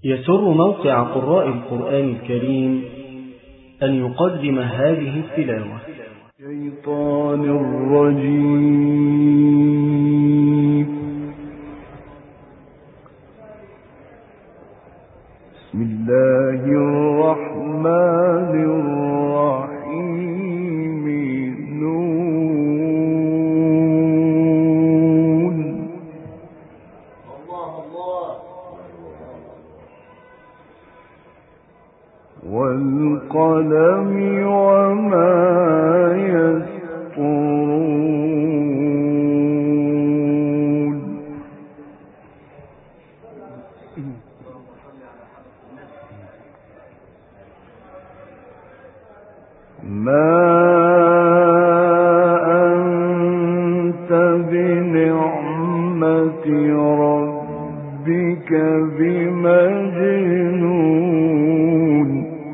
يسر موقع قراء القرآن الكريم أن يقدم هذه التلاوة. الشيطان الرجيم. بسم الله الرحمن الرحيم. نون. والقلم وما يسطرون. ما أنت بنعمة ربك بمجنون.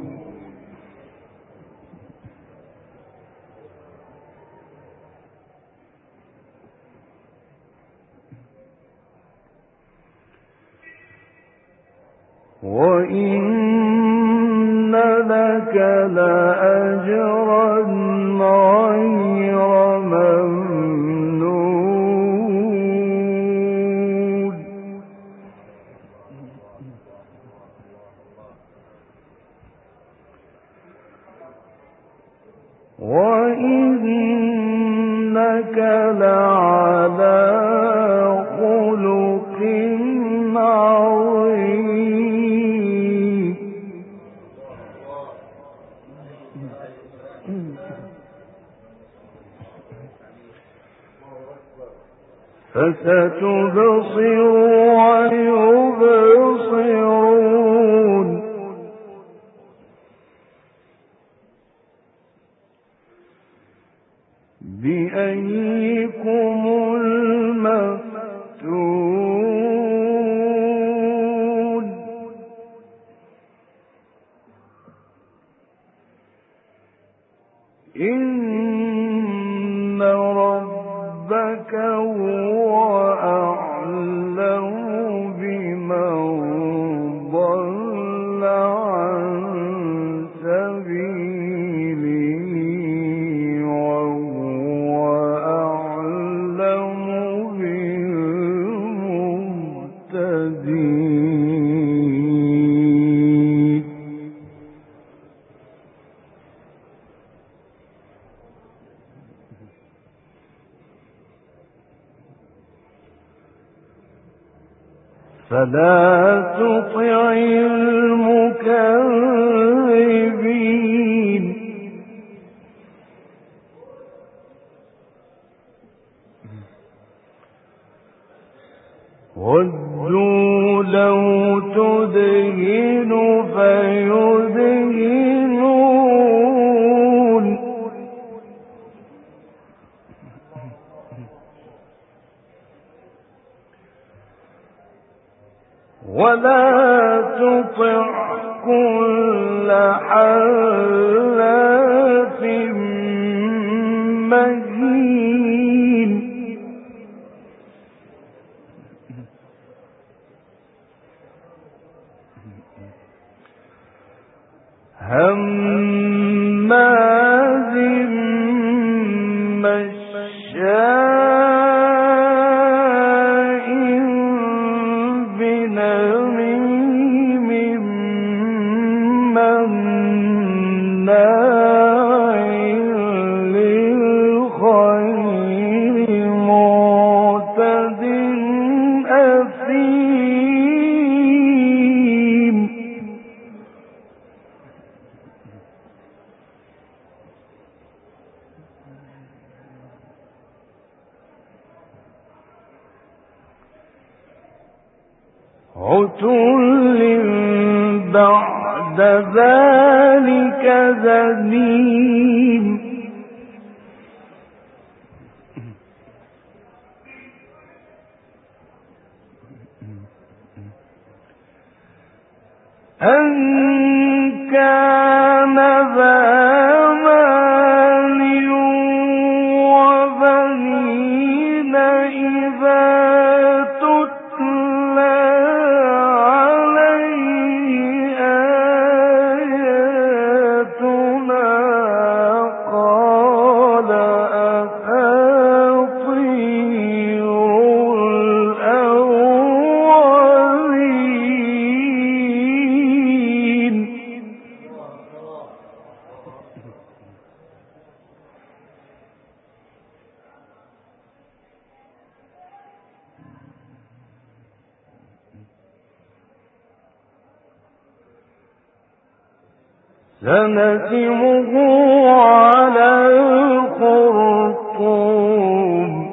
وإن لك لأجرا غير ممنون. وإنك لعلى خلق عظيم. فستبصر ويبصرون. بأيكم المفتون. إن ربك هو أعلم بمن ضل عن سبيله وهو أعلم بالمهتدين. فلا تطع المكذبين. ودوا لو تدهن فيدهنون. ولا تطع كل حلاف مهين. هماز مشاء بنميم مناع للخير معتد أثيم. عتل بعد ذلك زنيم. أن كان ذا مال وبنين إذا تتلى عليه سنسمه على الخرطوم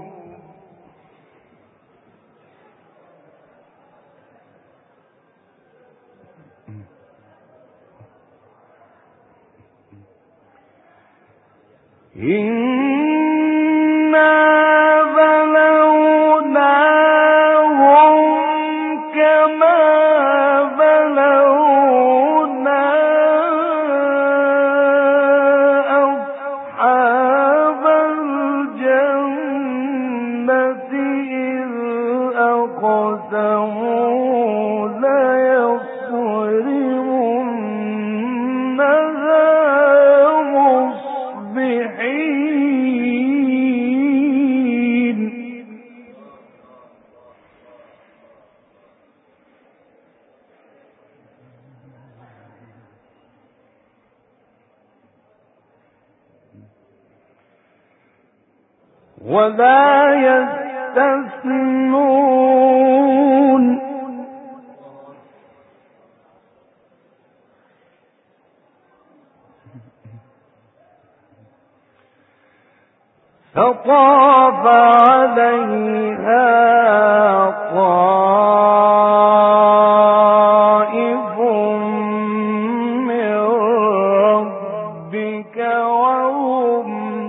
ولا يستثنون فطاف عليها طائف من ربك وهم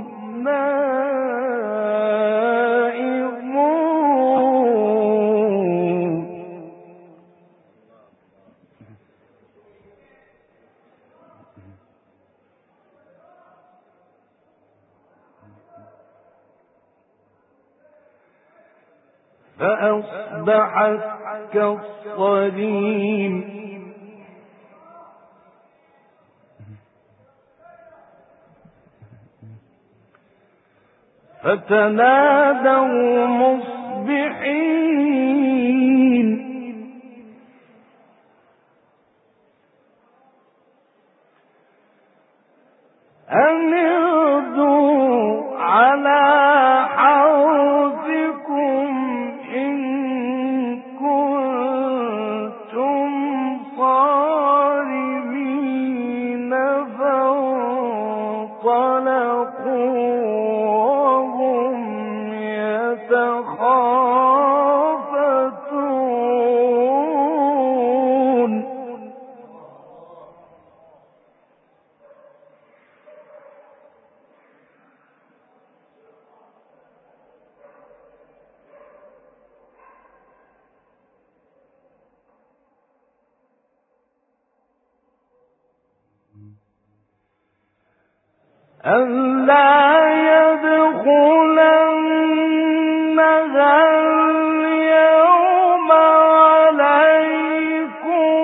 نائمون فأصبحت كالصريم فتنادوا مصبحين أن اغدوا على حرثكم إن كنتم صارمين فانطلقوا وهم يتخافتون ألا يدخلنها اليوم عليكم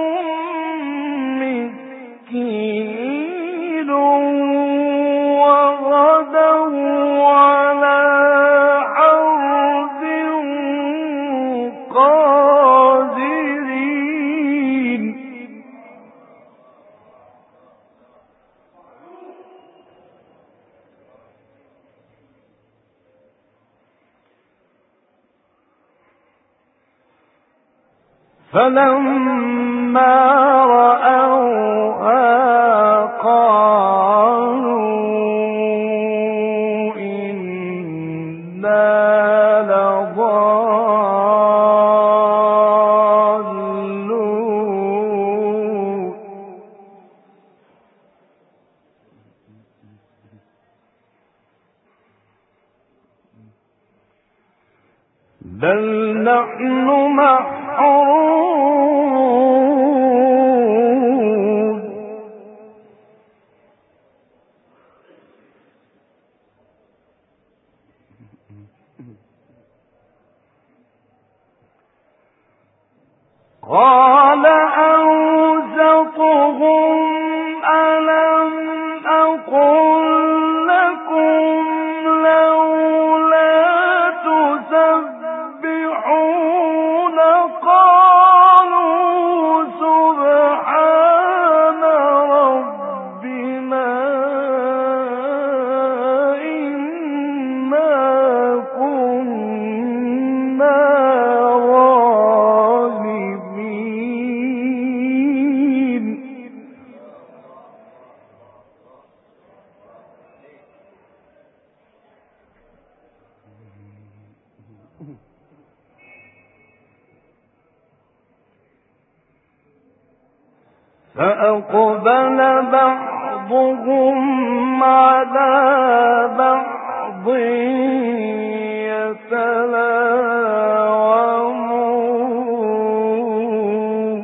مسكين وغدوا على حرد قادرين فلما رأوها قالوا إنا لضالون بل نحن محرومون قال أوسطهم ألم أقل لكم لولا تسبحون قال فأقبل بعضهم على بعض يتلاومون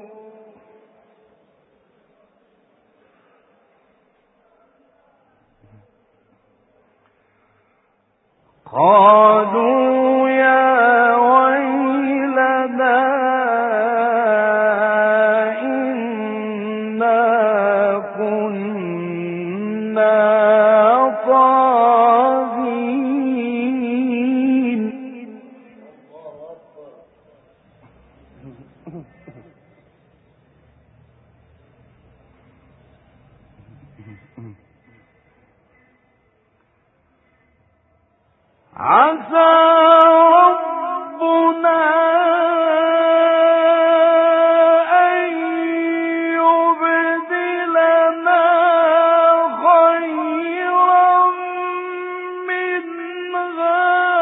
قالوا يا ويلنا إنا كنا طاغين عسى ربنا أن يبدلنا خيرا منها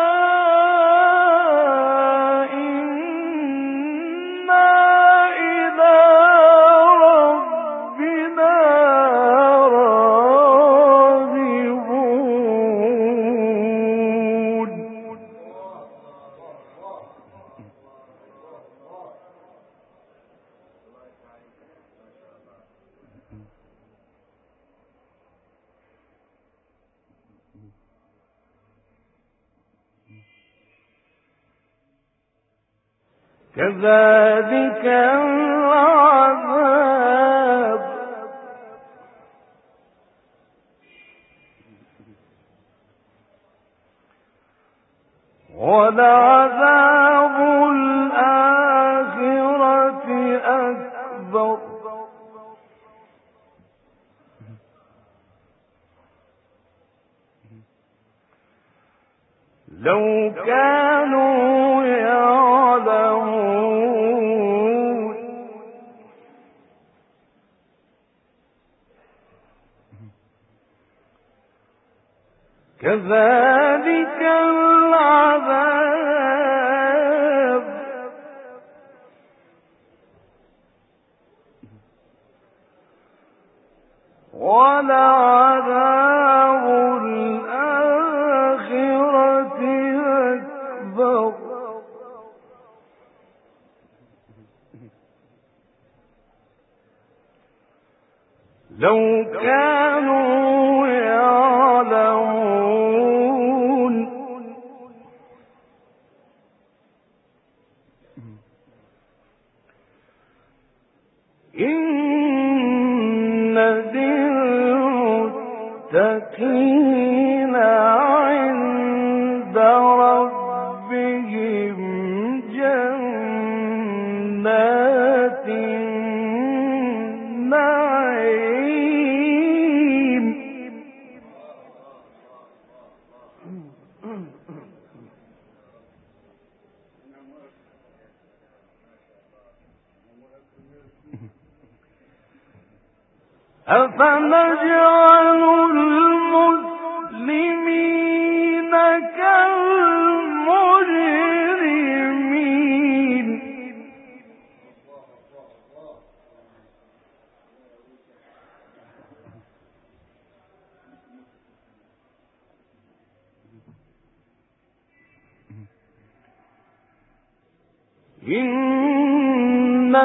إنا إلى ربنا راغبون كذلك العذاب ولعذاب الآخرة أكبر لو كانوا يعلمون كذلك العذاب ولعذاب الآخرة أكبر لو كانوا يعلمون إن للمتقين عند ربهم جنات النعيم أفنجعل المسلمين كالمجرمين إن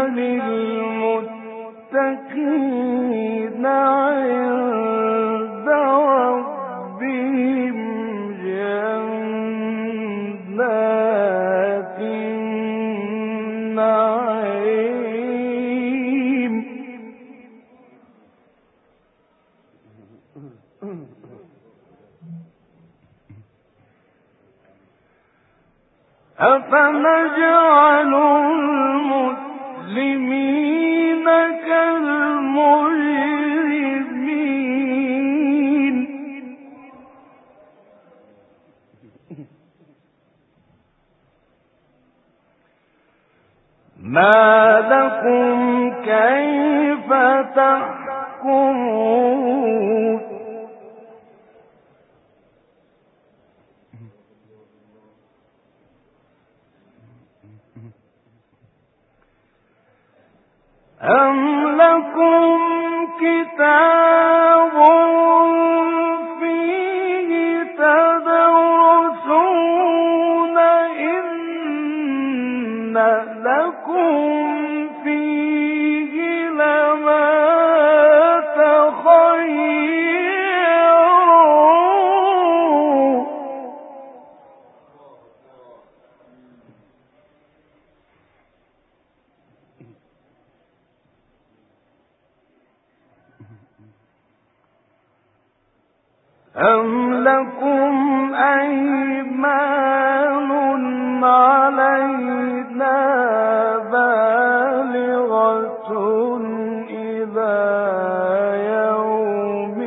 للمتقين عند ربهم جنات النعيم أفنجعل المسلمين كالمجرمين ما لكم كيف تحكمون أم لكم كتاب فيه تدرسون إن لكم فيه لما تخيرون أم لكم أيمان علينا بالغة إلى يوم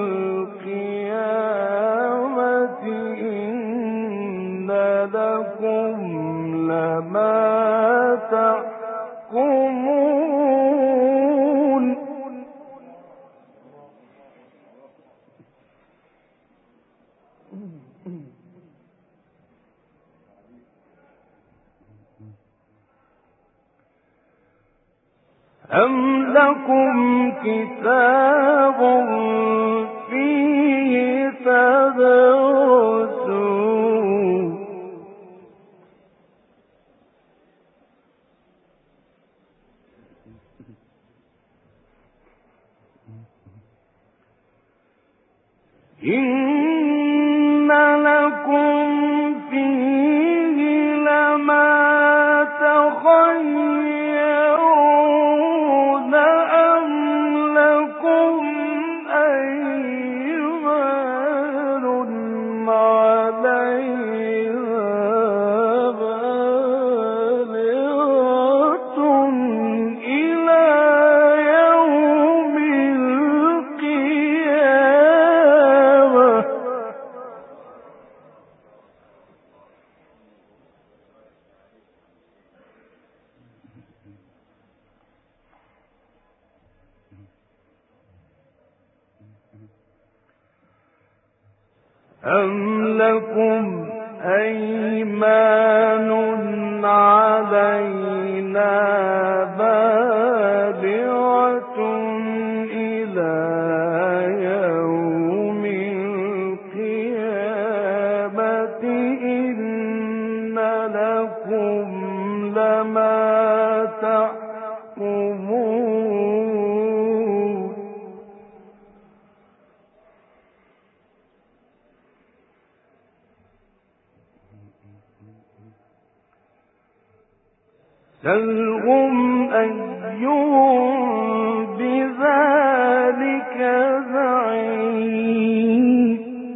القيامة إن لكم لما تحكمون أم لكم كتاب فيه تدرسون إن لكم فيه لما تخيرون أم لكم أيمان علينا بالغة إلى يوم القيامة أم لكم أيمان علينا بالغة إلى يوم القيامة إن لكم لما تحكمون سلهم أيهم بذلك زعيم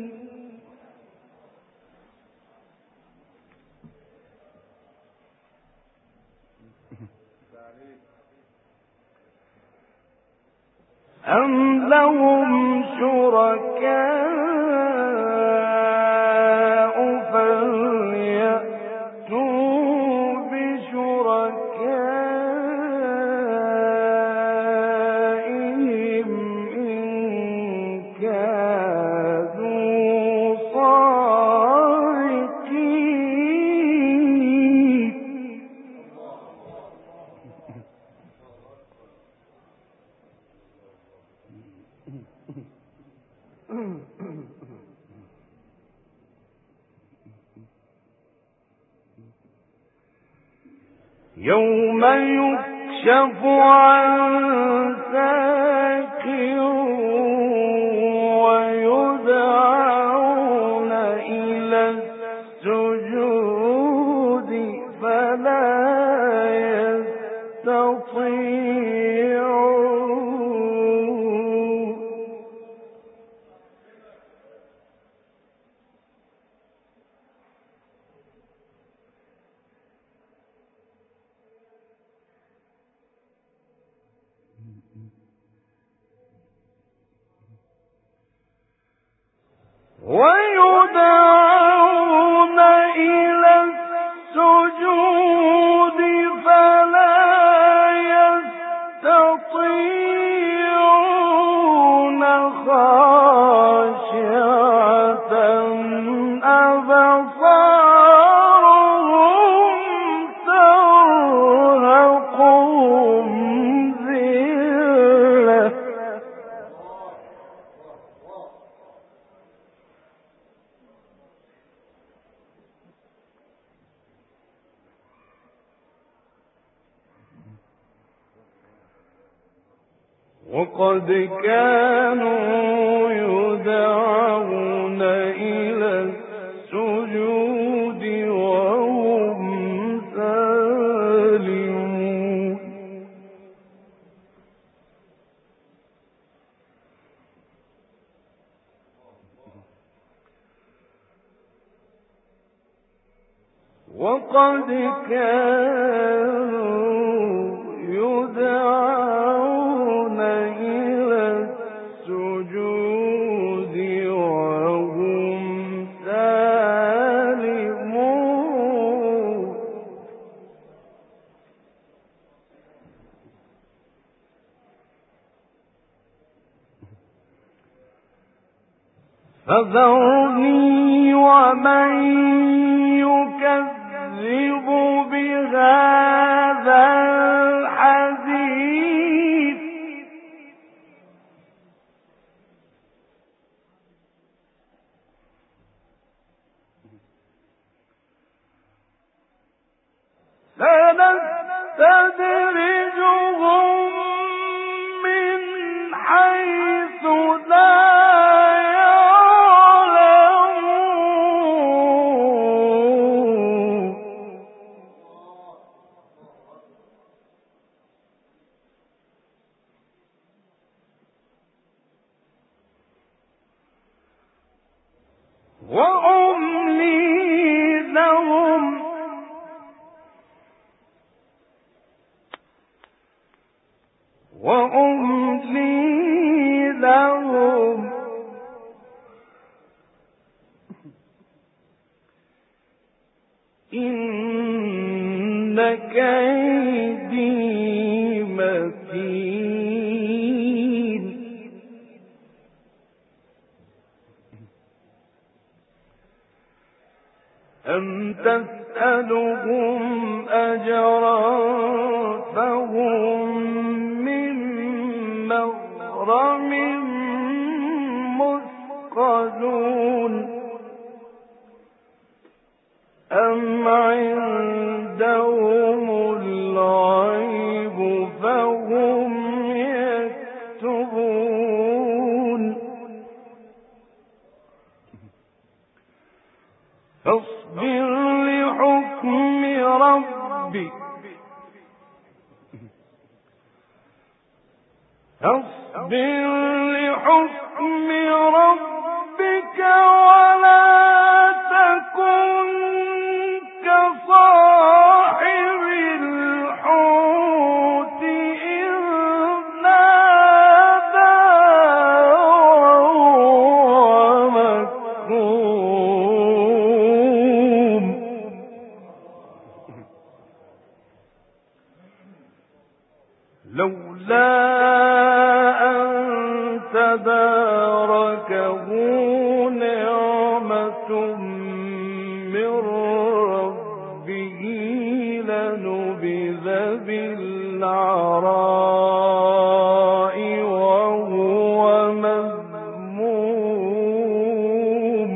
أم لهم شركاء فليأتوا بشركائهم إن كانوا صادقين يوم يكشف عن ساق ويدعون إلى السجود فلا يستطيعون ويدعون إلى السجود فلا يستطيعون خاشعة أبصارهم ترهقهم وقد كانوا يدعون إلى السجود وهم سالمون وقد كانوا يدعون إلى السجود وهم سالمون فذرني ومن يكذب بهذا الحديث سنستدرجهم من حيث لا يعلمون وأملي لهم إن كيدي متين أم تسألهم أجرا فهم من مغرم مثقلون أم عندهم الغيب فهم يكتبون فاصبر لحكم ربك ولا تكن كصاحب الحوت إذ نادى وهو مكظوم لولا أن تداركه نعمة من ربه لنبذ بالعراء وهو مذموم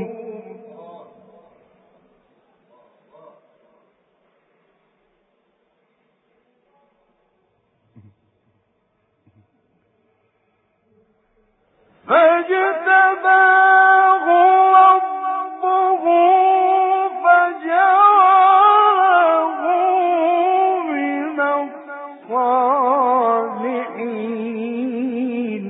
فاجتباه ربه فجعله من الصالحين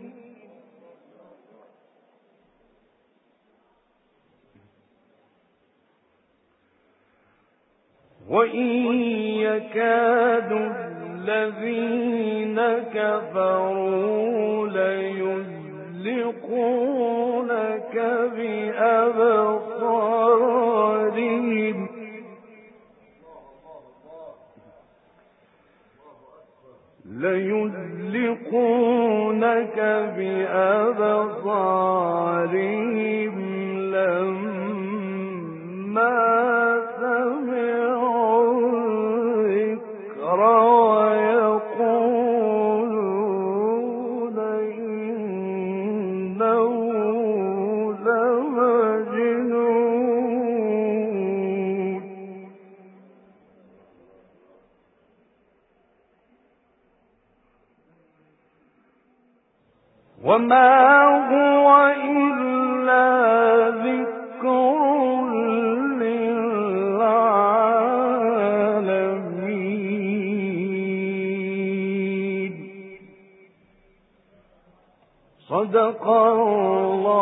وإن يكاد الذين كفروا ليزلقونك بأبصارهم لما سمعوا الذكر ويقولون إنه لمجنون وما هو إلا ذكر للعالمين. صدق الله